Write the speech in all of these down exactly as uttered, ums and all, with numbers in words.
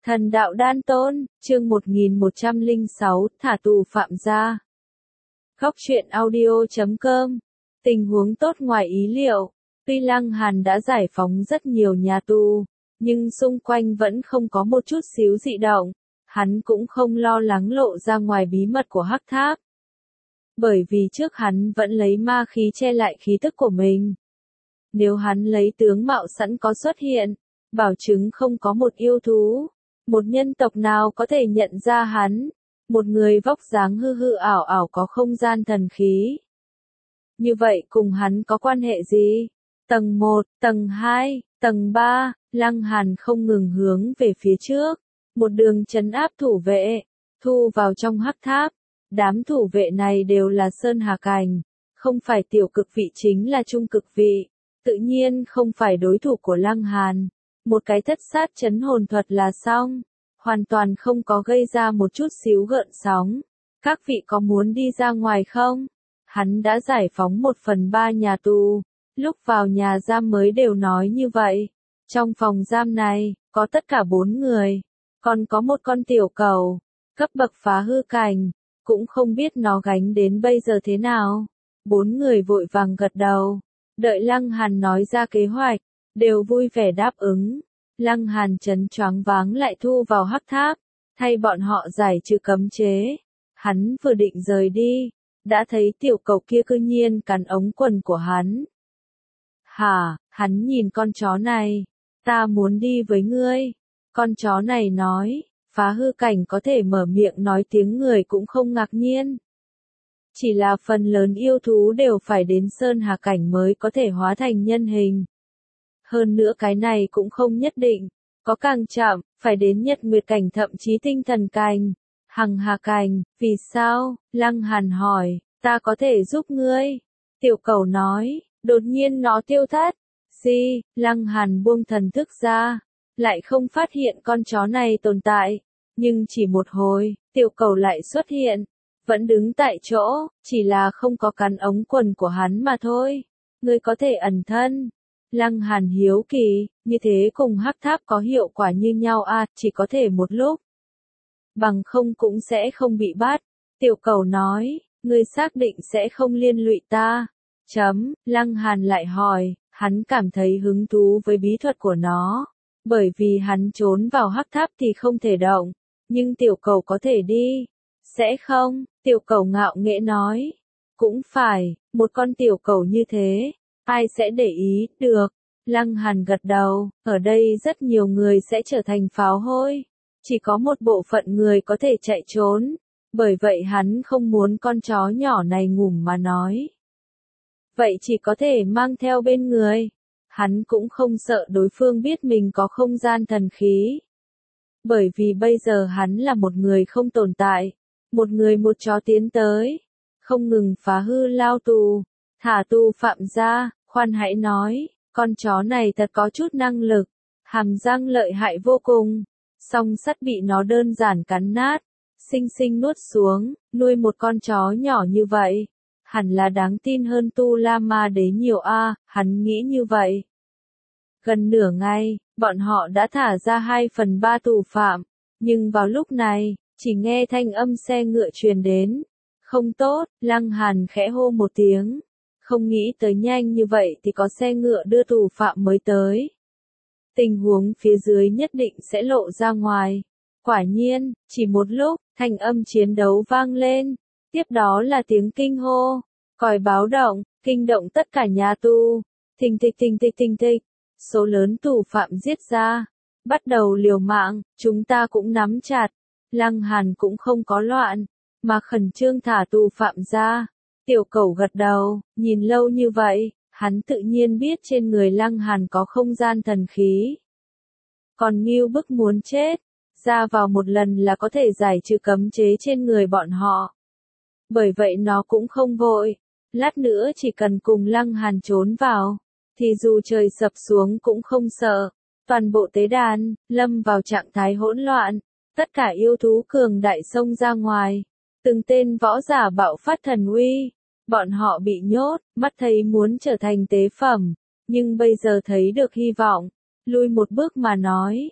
Thần đạo đan tôn, chương một nghìn một trăm lẻ sáu, thả tù phạm gia. Góc truyện audio chấm com. Tình huống tốt ngoài ý liệu, tuy Lăng Hàn đã giải phóng rất nhiều nhà tù, nhưng xung quanh vẫn không có một chút xíu dị động, hắn cũng không lo lắng lộ ra ngoài bí mật của Hắc Tháp. Bởi vì trước hắn vẫn lấy ma khí che lại khí tức của mình. Nếu hắn lấy tướng mạo sẵn có xuất hiện, bảo chứng không có một yêu thú, một nhân tộc nào có thể nhận ra hắn, một người vóc dáng hư hư ảo ảo có không gian thần khí. Như vậy cùng hắn có quan hệ gì? Tầng một, tầng hai, tầng ba, Lăng Hàn không ngừng hướng về phía trước, một đường trấn áp thủ vệ, thu vào trong Hắc Tháp. Đám thủ vệ này đều là Sơn Hà Cảnh, không phải tiểu cực vị chính là trung cực vị, tự nhiên không phải đối thủ của Lăng Hàn. Một cái thất sát chấn hồn thuật là xong, hoàn toàn không có gây ra một chút xíu gợn sóng. Các vị có muốn đi ra ngoài không? Hắn đã giải phóng một phần ba nhà tù, lúc vào nhà giam mới đều nói như vậy. Trong phòng giam này, có tất cả bốn người, còn có một con tiểu cẩu, cấp bậc phá hư cảnh, cũng không biết nó gánh đến bây giờ thế nào. Bốn người vội vàng gật đầu, đợi Lăng Hàn nói ra kế hoạch, đều vui vẻ đáp ứng. Lăng Hàn chấn choáng váng lại thu vào Hắc Tháp, thay bọn họ giải trừ cấm chế. Hắn vừa định rời đi, đã thấy tiểu cẩu kia cư nhiên cắn ống quần của hắn. Hả, hắn nhìn con chó này, ta muốn đi với ngươi. Con chó này nói, phá hư cảnh có thể mở miệng nói tiếng người cũng không ngạc nhiên. Chỉ là phần lớn yêu thú đều phải đến Sơn Hà Cảnh mới có thể hóa thành nhân hình. Hơn nữa cái này cũng không nhất định, có càng chậm, phải đến Nhật Nguyệt Cảnh thậm chí Tinh Thần Cảnh, Hằng Hà Cảnh. Vì sao? Lăng Hàn hỏi, ta có thể giúp ngươi. Tiểu cẩu nói, đột nhiên nó tiêu thất. Gì? Lăng Hàn buông thần thức ra, lại không phát hiện con chó này tồn tại. Nhưng chỉ một hồi, tiểu cẩu lại xuất hiện, vẫn đứng tại chỗ, chỉ là không có cắn ống quần của hắn mà thôi. Ngươi có thể ẩn thân. Lăng Hàn hiếu kỳ, như thế cùng Hắc Tháp có hiệu quả như nhau à, chỉ có thể một lúc. Bằng không cũng sẽ không bị bắt. Tiểu cẩu nói, ngươi xác định sẽ không liên lụy ta. Chấm, Lăng Hàn lại hỏi, hắn cảm thấy hứng thú với bí thuật của nó. Bởi vì hắn trốn vào Hắc Tháp thì không thể động, nhưng tiểu cẩu có thể đi. Sẽ không, tiểu cẩu ngạo nghễ nói. Cũng phải, một con tiểu cẩu như thế, ai sẽ để ý, được. Lăng Hàn gật đầu, ở đây rất nhiều người sẽ trở thành pháo hôi. Chỉ có một bộ phận người có thể chạy trốn. Bởi vậy hắn không muốn con chó nhỏ này ngủm mà nói. Vậy chỉ có thể mang theo bên người. Hắn cũng không sợ đối phương biết mình có không gian thần khí. Bởi vì bây giờ hắn là một người không tồn tại. Một người một chó tiến tới. Không ngừng phá hư lao tù. Thả tù phạm gia, khoan hãy nói, con chó này thật có chút năng lực. Hàm răng lợi hại vô cùng. Song sắt bị nó đơn giản cắn nát. Xinh xinh nuốt xuống, nuôi một con chó nhỏ như vậy. Hẳn là đáng tin hơn Tu La Ma Đế nhiều a, hắn nghĩ như vậy. Gần nửa ngày, bọn họ đã thả ra hai phần ba tù phạm, nhưng vào lúc này, chỉ nghe thanh âm xe ngựa truyền đến. Không tốt, Lăng Hàn khẽ hô một tiếng, không nghĩ tới nhanh như vậy thì có xe ngựa đưa tù phạm mới tới. Tình huống phía dưới nhất định sẽ lộ ra ngoài. Quả nhiên, chỉ một lúc, thanh âm chiến đấu vang lên. Tiếp đó là tiếng kinh hô, còi báo động, kinh động tất cả nhà tù. Thình thịch thình thịch thình thịch, số lớn tù phạm giết ra, bắt đầu liều mạng, chúng ta cũng nắm chặt. Lăng Hàn cũng không có loạn, mà khẩn trương thả tù phạm ra. Tiểu cẩu gật đầu, nhìn lâu như vậy, hắn tự nhiên biết trên người Lăng Hàn có không gian thần khí. Còn Ngưu Bức muốn chết, ra vào một lần là có thể giải trừ cấm chế trên người bọn họ. Bởi vậy nó cũng không vội, lát nữa chỉ cần cùng Lăng Hàn trốn vào, thì dù trời sập xuống cũng không sợ. Toàn bộ tế đàn, lâm vào trạng thái hỗn loạn, tất cả yêu thú cường đại xông ra ngoài, từng tên võ giả bạo phát thần uy, bọn họ bị nhốt, mắt thấy muốn trở thành tế phẩm, nhưng bây giờ thấy được hy vọng, lui một bước mà nói.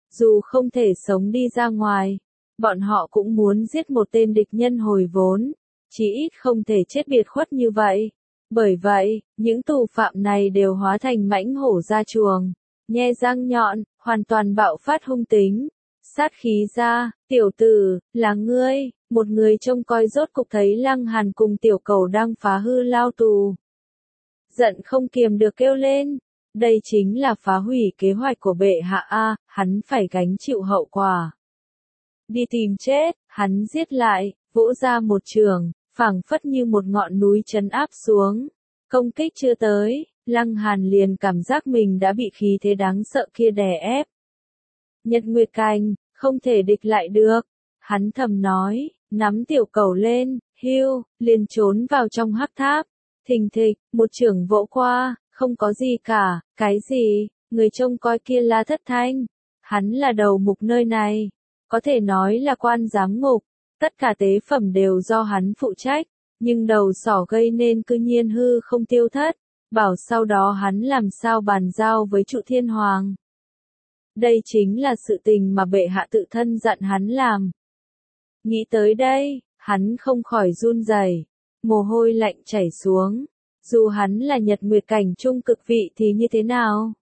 Dù không thể sống đi ra ngoài, bọn họ cũng muốn giết một tên địch nhân hồi vốn, chí ít không thể chết biệt khuất như vậy. Bởi vậy, những tù phạm này đều hóa thành mãnh hổ ra chuồng, nhe răng nhọn, hoàn toàn bạo phát hung tính. Sát khí ra, tiểu tử, là ngươi, một người trông coi rốt cục thấy Lăng Hàn cùng tiểu cầu đang phá hư lao tù. Giận không kiềm được kêu lên, đây chính là phá hủy kế hoạch của bệ hạ a, hắn phải gánh chịu hậu quả. Đi tìm chết, hắn giết lại, vỗ ra một trường, phảng phất như một ngọn núi trấn áp xuống. Công kích chưa tới, Lăng Hàn liền cảm giác mình đã bị khí thế đáng sợ kia đè ép. Nhật Nguyệt Cành, không thể địch lại được. Hắn thầm nói, nắm tiểu cầu lên, hiu, liền trốn vào trong hắc tháp. Thình thịch, một chưởng vỗ qua, không có gì cả, cái gì, người trông coi kia là Thất Thanh. Hắn là đầu mục nơi này, có thể nói là quan giám ngục, tất cả tế phẩm đều do hắn phụ trách, nhưng đầu sỏ gây nên cư nhiên hư không tiêu thất, bảo sau đó hắn làm sao bàn giao với Trụ Thiên Hoàng. Đây chính là sự tình mà bệ hạ tự thân dặn hắn làm. Nghĩ tới đây, hắn không khỏi run rẩy, mồ hôi lạnh chảy xuống. Dù hắn là Nhật Nguyệt Cảnh trung cực vị thì như thế nào?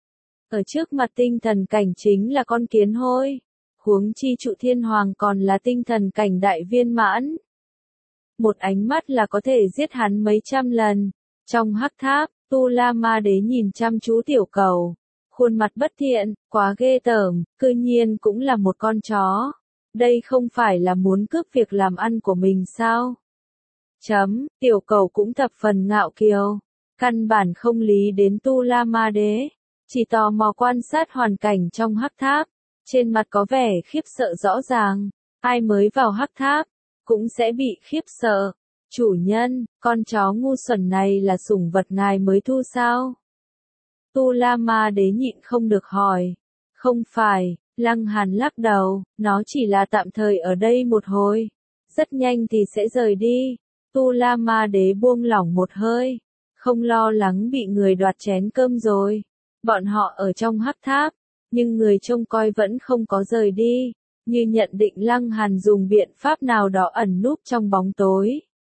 Ở trước mặt tinh thần cảnh chính là con kiến hôi, huống chi Trụ Thiên Hoàng còn là tinh thần cảnh đại viên mãn. Một ánh mắt là có thể giết hắn mấy trăm lần. Trong hắc tháp, Tu La Ma Đế nhìn chăm chú tiểu cầu. Khuôn mặt bất thiện, quá ghê tởm, cư nhiên cũng là một con chó. Đây không phải là muốn cướp việc làm ăn của mình sao? Chấm, tiểu cầu cũng thập phần ngạo kiều. Căn bản không lý đến Tu La Ma Đế. Chỉ tò mò quan sát hoàn cảnh trong hắc tháp. Trên mặt có vẻ khiếp sợ rõ ràng. Ai mới vào hắc tháp, cũng sẽ bị khiếp sợ. Chủ nhân, con chó ngu xuẩn này là sủng vật ngài mới thu sao? Tu La Ma Đế nhịn không được hỏi. Không phải, Lăng Hàn lắc đầu, nó chỉ là tạm thời ở đây một hồi. Rất nhanh thì sẽ rời đi. Tu La Ma Đế buông lỏng một hơi. Không lo lắng bị người đoạt chén cơm rồi. Bọn họ ở trong hắc tháp, nhưng người trông coi vẫn không có rời đi. Như nhận định Lăng Hàn dùng biện pháp nào đó ẩn núp trong bóng tối.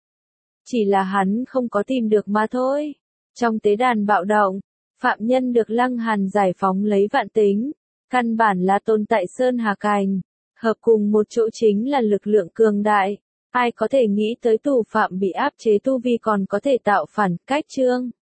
Chỉ là hắn không có tìm được mà thôi. Trong tế đàn bạo động, phạm nhân được Lăng Hàn giải phóng lấy vạn tính. Căn bản là tồn tại Sơn Hà Cảnh. Hợp cùng một chỗ chính là lực lượng cường đại. Ai có thể nghĩ tới tù phạm bị áp chế tu vi còn có thể tạo phản cách chương.